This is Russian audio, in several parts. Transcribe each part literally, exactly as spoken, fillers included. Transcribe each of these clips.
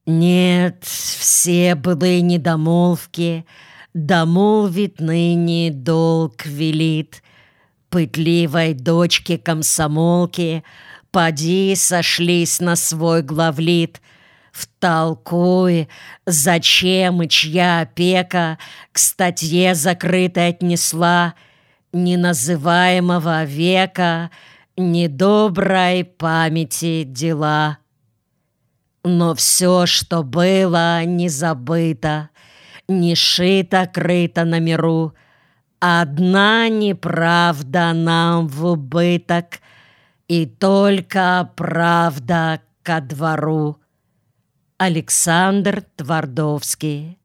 Нет, все былые недомолвки домолвит ныне долг велит. Пытливой дочке комсомолки поди сошлись на свой главлит. Втолкуй, зачем и чья опека к статье закрытой отнесла неназываемого века недоброй памяти дела. Но все, что было, не забыто, не шито-крыто на миру. Одна неправда нам в убыток, и только правда ко двору. Александр Твардовский.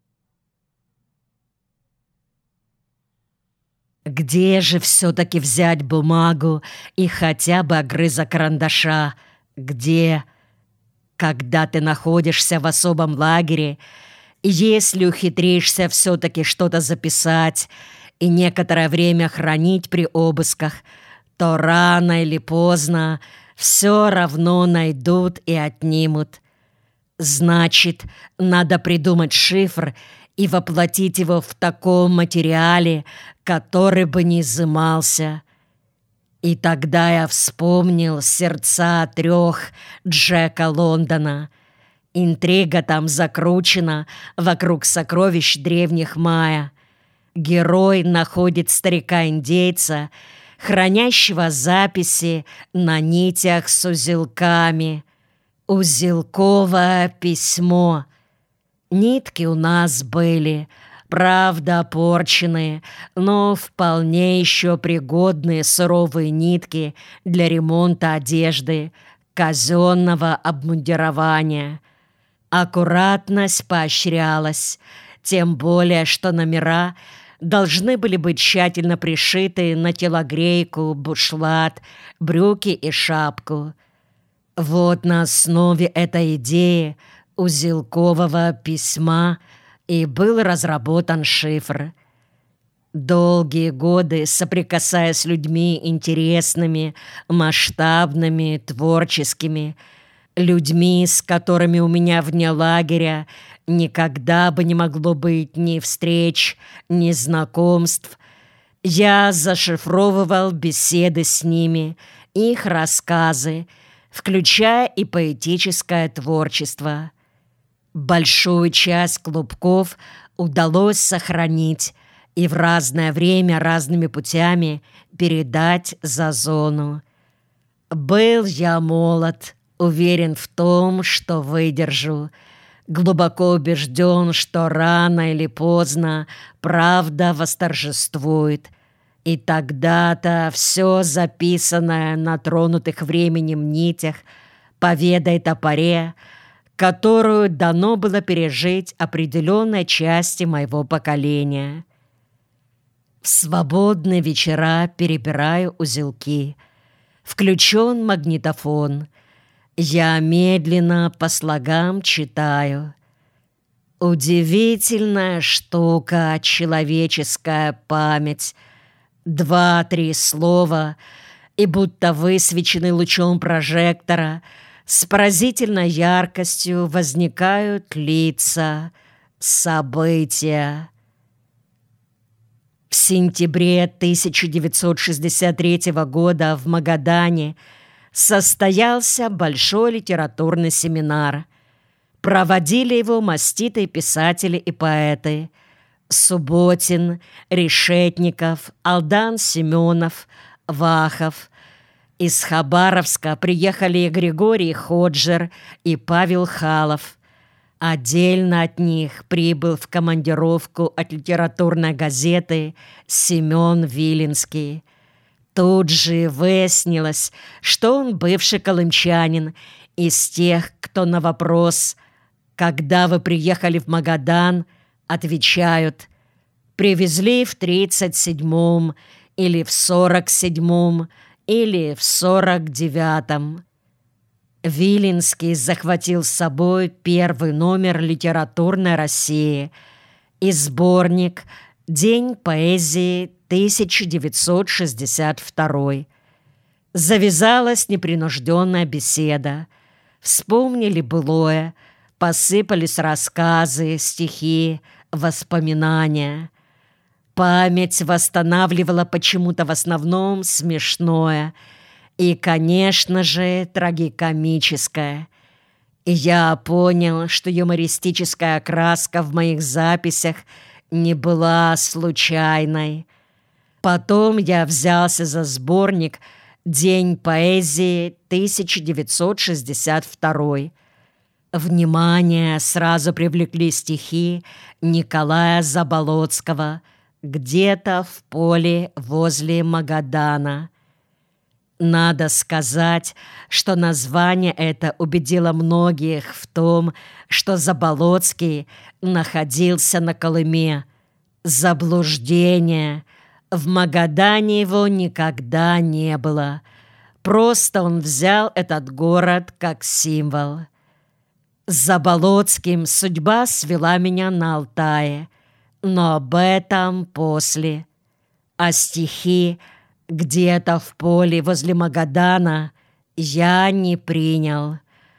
Где же все-таки взять бумагу и хотя бы огрызок карандаша? Где? Когда ты находишься в особом лагере, если ухитришься все-таки что-то записать и некоторое время хранить при обысках, то рано или поздно все равно найдут и отнимут. Значит, надо придумать шифр и воплотить его в таком материале, который бы не изымался. И тогда я вспомнил «Сердца трех» Джека Лондона. Интрига там закручена вокруг сокровищ древних майя. Герой находит старика-индейца, хранящего записи на нитях с узелками. Узелковое письмо. Нитки у нас были, правда, порченные, но вполне еще пригодные суровые нитки для ремонта одежды, казенного обмундирования. Аккуратность поощрялась, тем более, что номера должны были быть тщательно пришиты на телогрейку, бушлат, брюки и шапку. Вот на основе этой идеи узелкового письма и был разработан шифр. Долгие годы, соприкасаясь с людьми интересными, масштабными, творческими, людьми, с которыми у меня вне лагеря никогда бы не могло быть ни встреч, ни знакомств, я зашифровывал беседы с ними, их рассказы, включая и поэтическое творчество. Большую часть клубков удалось сохранить и в разное время разными путями передать за зону. Был я молод, уверен в том, что выдержу, глубоко убежден, что рано или поздно правда восторжествует, и тогда-то все записанное на тронутых временем нитях поведает о поре, которую дано было пережить определенной части моего поколения. В свободные вечера перебираю узелки. Включен магнитофон. Я медленно по слогам читаю. Удивительная штука человеческая память. Два-три слова, и будто высвечены лучом прожектора, с поразительной яркостью возникают лица, события. В сентябре тысяча девятьсот шестьдесят третьего года в Магадане состоялся большой литературный семинар. Проводили его маститые писатели и поэты: Субботин, Решетников, Алдан Семенов, Вахов. Из Хабаровска приехали и Григорий Ходжер, и Павел Халов. Отдельно от них прибыл в командировку от литературной газеты Семен Виленский. Тут же выяснилось, что он бывший колымчанин, из тех, кто на вопрос «Когда вы приехали в Магадан?» отвечают: «Привезли в тридцать седьмом, или в сорок седьмом, или в сорок девятом». Виленский захватил с собой первый номер «Литературной России» и сборник «День поэзии тысяча девятьсот шестьдесят второй». Завязалась непринужденная беседа. Вспомнили былое, посыпались рассказы, стихи, воспоминания. Память восстанавливала почему-то в основном смешное и, конечно же, трагикомическое. И я понял, что юмористическая окраска в моих записях не была случайной. Потом я взялся за сборник «День поэзии тысяча девятьсот шестьдесят второй». Внимание сразу привлекли стихи Николая Заболоцкого «Где-то в поле возле Магадана». Надо сказать, что название это убедило многих в том, что Заболоцкий находился на Колыме. Заблуждение. В Магадане его никогда не было. Просто он взял этот город как символ. С Заболоцким судьба свела меня на Алтае, но об этом после. А стихи «Где-то в поле возле Магадана» я не принял.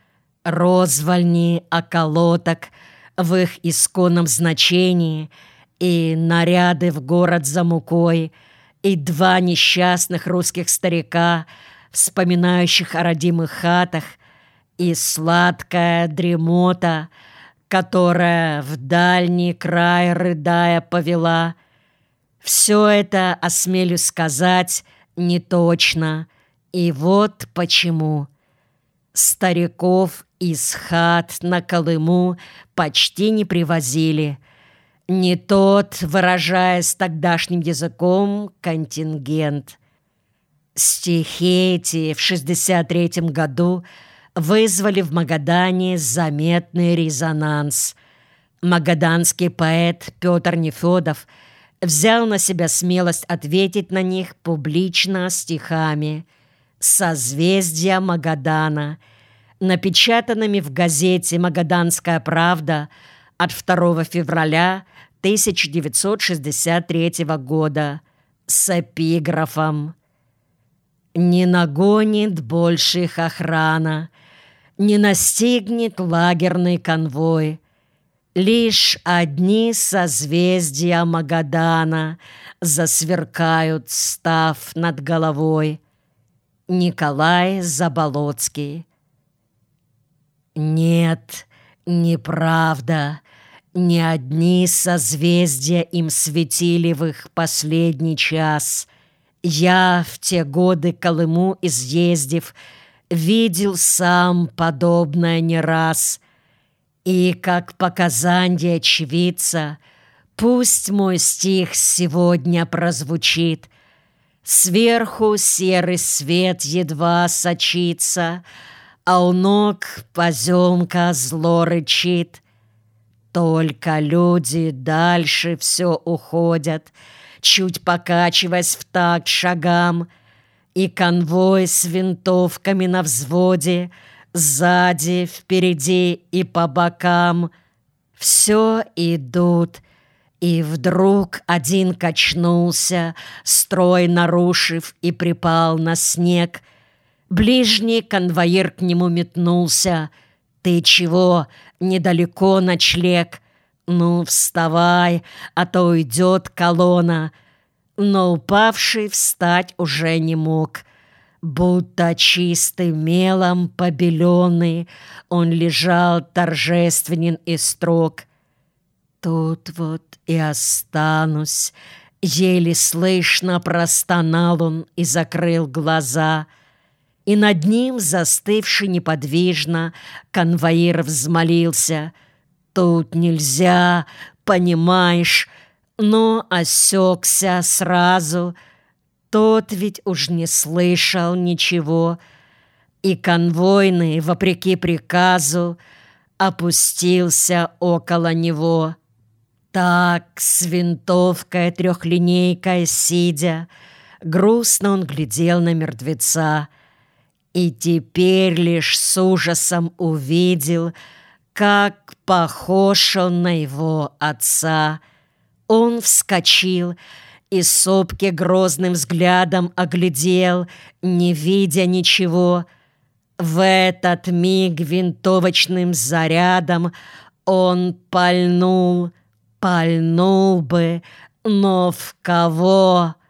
Розвальни, околоток в их исконном значении и наряды в город за мукой, и два несчастных русских старика, вспоминающих о родимых хатах, и сладкая дремота, которая в дальний край, рыдая, повела. Все это, осмелюсь сказать, не точно. И вот почему. Стариков из хат на Колыму почти не привозили. Не тот, выражаясь тогдашним языком, контингент. Стихи эти в шестьдесят третьем году вызвали в Магадане заметный резонанс. Магаданский поэт Петр Нефёдов взял на себя смелость ответить на них публично стихами «Созвездия Магадана», напечатанными в газете «Магаданская правда» от второго февраля тысяча девятьсот шестьдесят третьего года с эпиграфом: «Не нагонит больше их охрана, не настигнет лагерный конвой. Лишь одни созвездия Магадана засверкают, став над головой». Николай Заболоцкий. Нет, неправда. Не одни созвездия им светили в их последний час. Я, в те годы Колыму изъездив, видел сам подобное не раз. И, как показание очевидца, пусть мой стих сегодня прозвучит. Сверху серый свет едва сочится, а у ног поземка зло рычит. Только люди дальше все уходят, чуть покачиваясь в такт шагам, и конвой с винтовками на взводе сзади, впереди и по бокам. Все идут, и вдруг один качнулся, строй нарушив, и припал на снег. Ближний конвоир к нему метнулся. «Ты чего? Недалеко ночлег. Ну, вставай, а то уйдет колонна». Но упавший встать уже не мог. Будто чистым мелом побеленный, он лежал торжественен и строг. «Тут вот и останусь», — еле слышно простонал он и закрыл глаза. И над ним, застывший неподвижно, конвоир взмолился: «Тут нельзя, понимаешь», но осекся сразу. Тот ведь уж не слышал ничего, и конвойный, вопреки приказу, опустился около него. Так, с винтовкой трехлинейкой сидя, грустно он глядел на мертвеца. И теперь лишь с ужасом увидел, как похож он на его отца. Он вскочил и сопки грозным взглядом оглядел, не видя ничего. В этот миг винтовочным зарядом он пальнул, пальнул бы, но в кого?